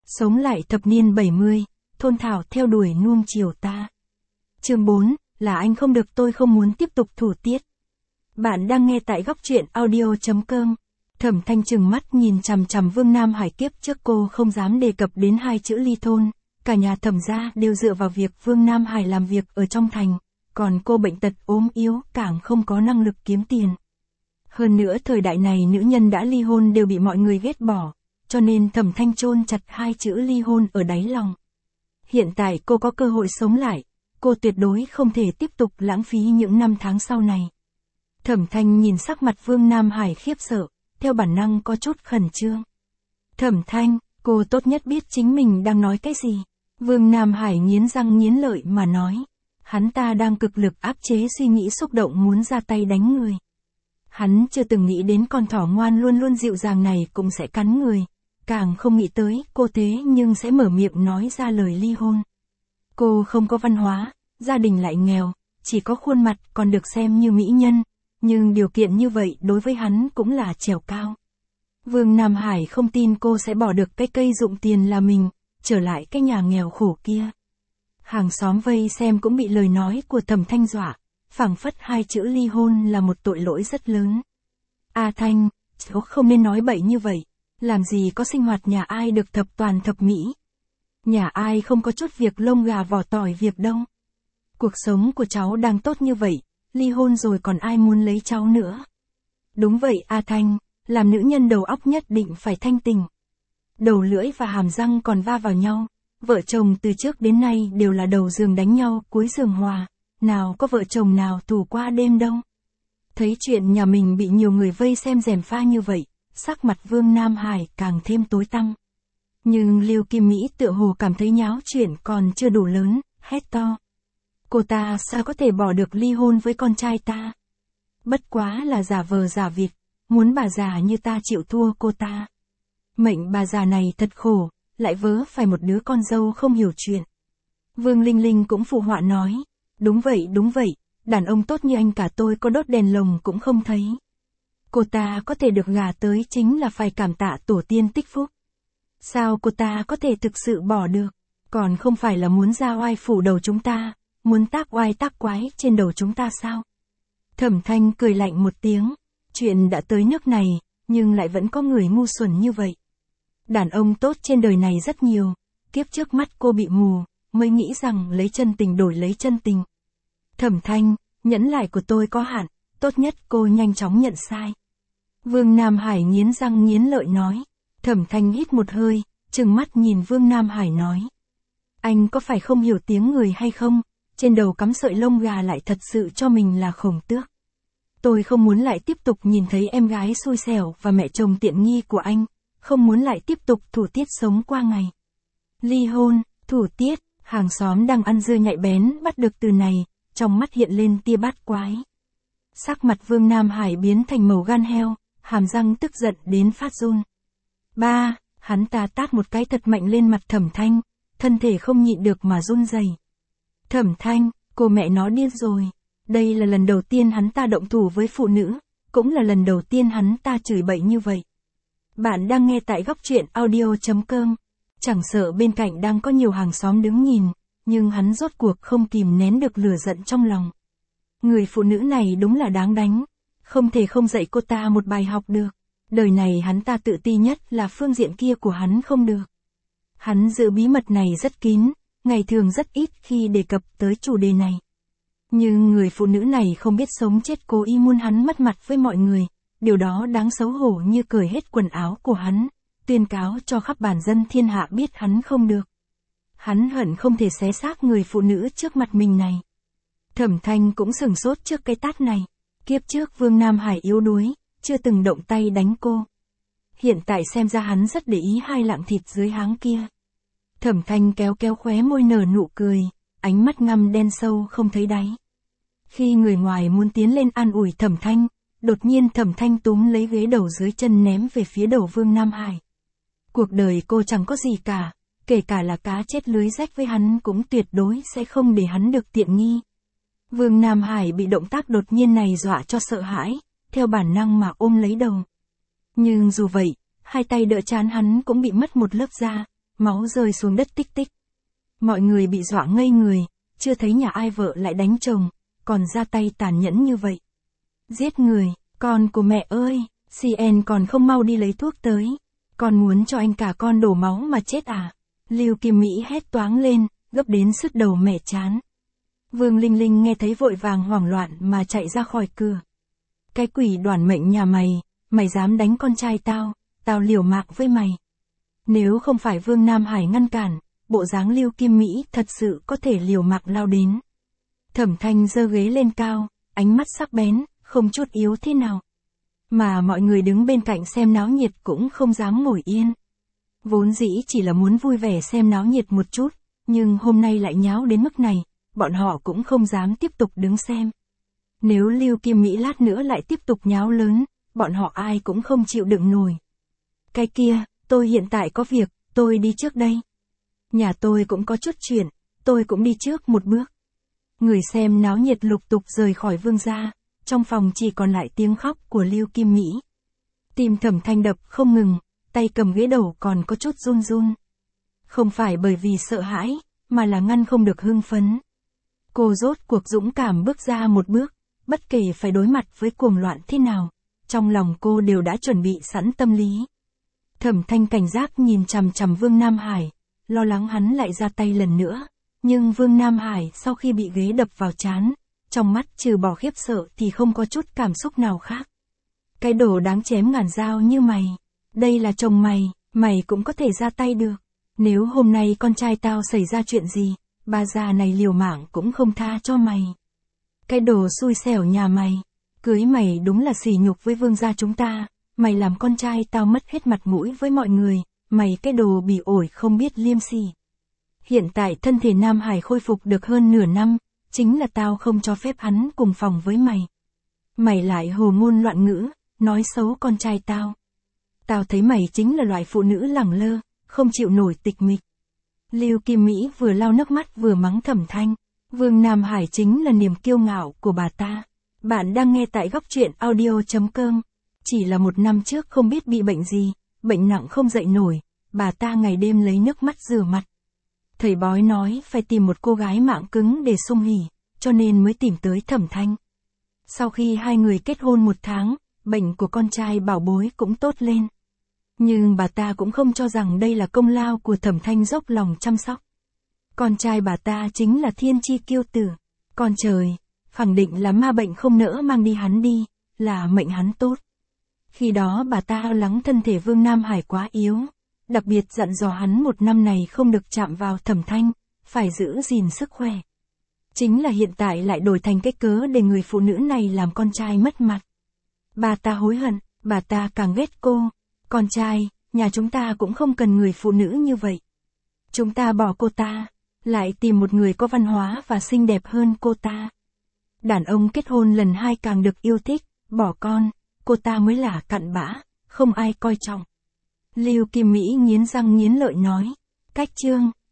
Sống lại thập niên 70, thôn thảo theo đuổi nuông chiều ta. Chương 4, là anh không được tôi không muốn tiếp tục thủ tiết. Bạn đang nghe tại góc truyện audio.com. Thẩm Thanh trừng mắt nhìn chằm chằm Vương Nam Hải, kiếp trước cô không dám đề cập đến hai chữ ly thôn, cả nhà Thẩm gia đều dựa vào việc Vương Nam Hải làm việc ở trong thành, còn cô bệnh tật ốm yếu càng không có năng lực kiếm tiền. Hơn nữa thời đại này nữ nhân đã ly hôn đều bị mọi người ghét bỏ, cho nên Thẩm Thanh chôn chặt hai chữ ly hôn ở đáy lòng. Hiện tại cô có cơ hội sống lại, cô tuyệt đối không thể tiếp tục lãng phí những năm tháng sau này. Thẩm Thanh nhìn sắc mặt Vương Nam Hải khiếp sợ, theo bản năng có chút khẩn trương. Thẩm Thanh, cô tốt nhất biết chính mình đang nói cái gì. Vương Nam Hải nghiến răng nghiến lợi mà nói. Hắn ta đang cực lực áp chế suy nghĩ xúc động muốn ra tay đánh người. Hắn chưa từng nghĩ đến con thỏ ngoan luôn luôn dịu dàng này cũng sẽ cắn người. Càng không nghĩ tới cô thế nhưng sẽ mở miệng nói ra lời ly hôn. Cô không có văn hóa, gia đình lại nghèo, chỉ có khuôn mặt còn được xem như mỹ nhân. Nhưng điều kiện như vậy đối với hắn cũng là trèo cao. Vương Nam Hải không tin cô sẽ bỏ được cái cây dụng tiền là mình, trở lại cái nhà nghèo khổ kia. Hàng xóm vây xem cũng bị lời nói của Thẩm Thanh dọa, phảng phất hai chữ ly hôn là một tội lỗi rất lớn. A Thanh, cháu không nên nói bậy như vậy, làm gì có sinh hoạt nhà ai được thập toàn thập mỹ. Nhà ai không có chút việc lông gà vỏ tỏi việc đâu. Cuộc sống của cháu đang tốt như vậy, ly hôn rồi còn ai muốn lấy cháu nữa. Đúng vậy A Thanh, làm nữ nhân đầu óc nhất định phải thanh tình. Đầu lưỡi và hàm răng còn va vào nhau, vợ chồng từ trước đến nay đều là đầu giường đánh nhau cuối giường hòa, nào có vợ chồng nào tù qua đêm đâu. Thấy chuyện nhà mình bị nhiều người vây xem gièm pha như vậy, sắc mặt Vương Nam Hải càng thêm tối tăm. Nhưng Lưu Kim Mỹ tựa hồ cảm thấy nháo chuyện còn chưa đủ lớn, hét to. Cô ta sao có thể bỏ được ly hôn với con trai ta? Bất quá là giả vờ giả vịt, muốn bà già như ta chịu thua cô ta. Mệnh bà già này thật khổ, lại vớ phải một đứa con dâu không hiểu chuyện. Vương Linh Linh cũng phụ họa nói, đúng vậy, đàn ông tốt như anh cả tôi có đốt đèn lồng cũng không thấy. Cô ta có thể được gả tới chính là phải cảm tạ tổ tiên tích phúc. Sao cô ta có thể thực sự bỏ được, còn không phải là muốn ra oai phủ đầu chúng ta, muốn tác oai tác quái trên đầu chúng ta sao? Thẩm Thanh cười lạnh một tiếng, chuyện đã tới nước này, nhưng lại vẫn có người ngu xuẩn như vậy. Đàn ông tốt trên đời này rất nhiều, kiếp trước mắt cô bị mù, mới nghĩ rằng lấy chân tình đổi lấy chân tình. Thẩm Thanh, nhẫn lại của tôi có hạn, tốt nhất cô nhanh chóng nhận sai. Vương Nam Hải nghiến răng nghiến lợi nói. Thẩm Thanh hít một hơi, trừng mắt nhìn Vương Nam Hải nói. Anh có phải không hiểu tiếng người hay không? Trên đầu cắm sợi lông gà lại thật sự cho mình là khổng tước. Tôi không muốn lại tiếp tục nhìn thấy em gái xui xẻo và mẹ chồng tiện nghi của anh, không muốn lại tiếp tục thủ tiết sống qua ngày. Ly hôn, thủ tiết, hàng xóm đang ăn dưa nhạy bén bắt được từ này, trong mắt hiện lên tia bát quái. Sắc mặt Vương Nam Hải biến thành màu gan heo, hàm răng tức giận đến phát run. Ba, hắn ta tát một cái thật mạnh lên mặt Thẩm Thanh, thân thể không nhịn được mà run rẩy. Thẩm Thanh, cô mẹ nó điên rồi. Đây là lần đầu tiên hắn ta động thủ với phụ nữ, cũng là lần đầu tiên hắn ta chửi bậy như vậy. Bạn đang nghe tại góc truyện audio.com. Chẳng sợ bên cạnh đang có nhiều hàng xóm đứng nhìn, nhưng hắn rốt cuộc không kìm nén được lửa giận trong lòng. Người phụ nữ này đúng là đáng đánh, không thể không dạy cô ta một bài học được. Đời này hắn ta tự ti nhất là phương diện kia của hắn không được. Hắn giữ bí mật này rất kín, ngày thường rất ít khi đề cập tới chủ đề này. Nhưng người phụ nữ này không biết sống chết cố ý muốn hắn mất mặt với mọi người, điều đó đáng xấu hổ như cởi hết quần áo của hắn, tuyên cáo cho khắp bản dân thiên hạ biết hắn không được. Hắn hận không thể xé xác người phụ nữ trước mặt mình này. Thẩm Thanh cũng sửng sốt trước cái tát này, kiếp trước Vương Nam Hải yếu đuối, chưa từng động tay đánh cô. Hiện tại xem ra hắn rất để ý hai lạng thịt dưới háng kia. Thẩm Thanh kéo kéo khóe môi nở nụ cười, ánh mắt ngăm đen sâu không thấy đáy. Khi người ngoài muốn tiến lên an ủi Thẩm Thanh, đột nhiên Thẩm Thanh túm lấy ghế đầu dưới chân ném về phía đầu Vương Nam Hải. Cuộc đời cô chẳng có gì cả, kể cả là cá chết lưới rách với hắn cũng tuyệt đối sẽ không để hắn được tiện nghi. Vương Nam Hải bị động tác đột nhiên này dọa cho sợ hãi, theo bản năng mà ôm lấy đầu. Nhưng dù vậy, hai tay đỡ trán hắn cũng bị mất một lớp da, máu rơi xuống đất tích tích. Mọi người bị dọa ngây người, chưa thấy nhà ai vợ lại đánh chồng, còn ra tay tàn nhẫn như vậy. Giết người, con của mẹ ơi, CN còn không mau đi lấy thuốc tới. Con muốn cho anh cả con đổ máu mà chết à? Lưu Kim Mỹ hét toáng lên, gấp đến sứt đầu mẻ chán. Vương Linh Linh nghe thấy vội vàng hoảng loạn mà chạy ra khỏi cửa. Cái quỷ đoản mệnh nhà mày, mày dám đánh con trai tao liều mạng với mày. Nếu không phải Vương Nam Hải ngăn cản, bộ dáng Lưu Kim Mỹ thật sự có thể liều mạng lao đến. Thẩm Thanh giơ ghế lên cao, ánh mắt sắc bén, không chút yếu thế nào. Mà mọi người đứng bên cạnh xem náo nhiệt cũng không dám ngồi yên. Vốn dĩ chỉ là muốn vui vẻ xem náo nhiệt một chút, nhưng hôm nay lại nháo đến mức này, bọn họ cũng không dám tiếp tục đứng xem. Nếu Lưu Kim Mỹ lát nữa lại tiếp tục nháo lớn, bọn họ ai cũng không chịu đựng nổi. Cái kia, tôi hiện tại có việc, tôi đi trước đây. Nhà tôi cũng có chút chuyện, tôi cũng đi trước một bước. Người xem náo nhiệt lục tục rời khỏi Vương gia, trong phòng chỉ còn lại tiếng khóc của Lưu Kim Mỹ. Tim Thẩm Thanh đập không ngừng, tay cầm ghế đầu còn có chút run run. Không phải bởi vì sợ hãi, mà là ngăn không được hưng phấn. Cô rốt cuộc dũng cảm bước ra một bước, bất kể phải đối mặt với cuồng loạn thế nào, trong lòng cô đều đã chuẩn bị sẵn tâm lý. Thẩm Thanh cảnh giác nhìn chằm chằm Vương Nam Hải, lo lắng hắn lại ra tay lần nữa, nhưng Vương Nam Hải sau khi bị ghế đập vào trán, trong mắt trừ bỏ khiếp sợ thì không có chút cảm xúc nào khác. Cái đồ đáng chém ngàn dao như mày, đây là chồng mày cũng có thể ra tay được. Nếu hôm nay con trai tao xảy ra chuyện gì, bà già này liều mạng cũng không tha cho mày. Cái đồ xui xẻo nhà mày, cưới mày đúng là sỉ nhục với Vương gia chúng ta, mày làm con trai tao mất hết mặt mũi với mọi người, mày cái đồ bỉ ổi không biết liêm sỉ. Hiện tại thân thể Nam Hải khôi phục được hơn nửa năm, chính là tao không cho phép hắn cùng phòng với mày. Mày lại hồ ngôn loạn ngữ, nói xấu con trai tao. Tao thấy mày chính là loại phụ nữ lẳng lơ, không chịu nổi tịch mịch. Lưu Kim Mỹ vừa lau nước mắt vừa mắng Thẩm Thanh. Vương Nam Hải chính là niềm kiêu ngạo của bà ta. Bạn đang nghe tại góc truyện audio.com. Chỉ là một năm trước không biết bị bệnh gì, bệnh nặng không dậy nổi, bà ta ngày đêm lấy nước mắt rửa mặt. Thầy bói nói phải tìm một cô gái mạng cứng để sung hỉ, cho nên mới tìm tới Thẩm Thanh. Sau khi hai người kết hôn một tháng, bệnh của con trai bảo bối cũng tốt lên. Nhưng bà ta cũng không cho rằng đây là công lao của Thẩm Thanh dốc lòng chăm sóc. Con trai bà ta chính là thiên chi kiêu tử. Con trời, khẳng định là ma bệnh không nỡ mang đi hắn đi, là mệnh hắn tốt. Khi đó bà ta lo lắng thân thể Vương Nam Hải quá yếu, đặc biệt dặn dò hắn một năm này không được chạm vào Thẩm Thanh, phải giữ gìn sức khỏe. Chính là hiện tại lại đổi thành cái cớ để người phụ nữ này làm con trai mất mặt. Bà ta hối hận, bà ta càng ghét cô. Con trai, nhà chúng ta cũng không cần người phụ nữ như vậy. Chúng ta bỏ cô ta, lại tìm một người có văn hóa và xinh đẹp hơn cô ta. Đàn ông kết hôn lần hai càng được yêu thích, bỏ con, cô ta mới là cặn bã, không ai coi trọng. Lưu Kim Mỹ nghiến răng nghiến lợi nói, cách chương.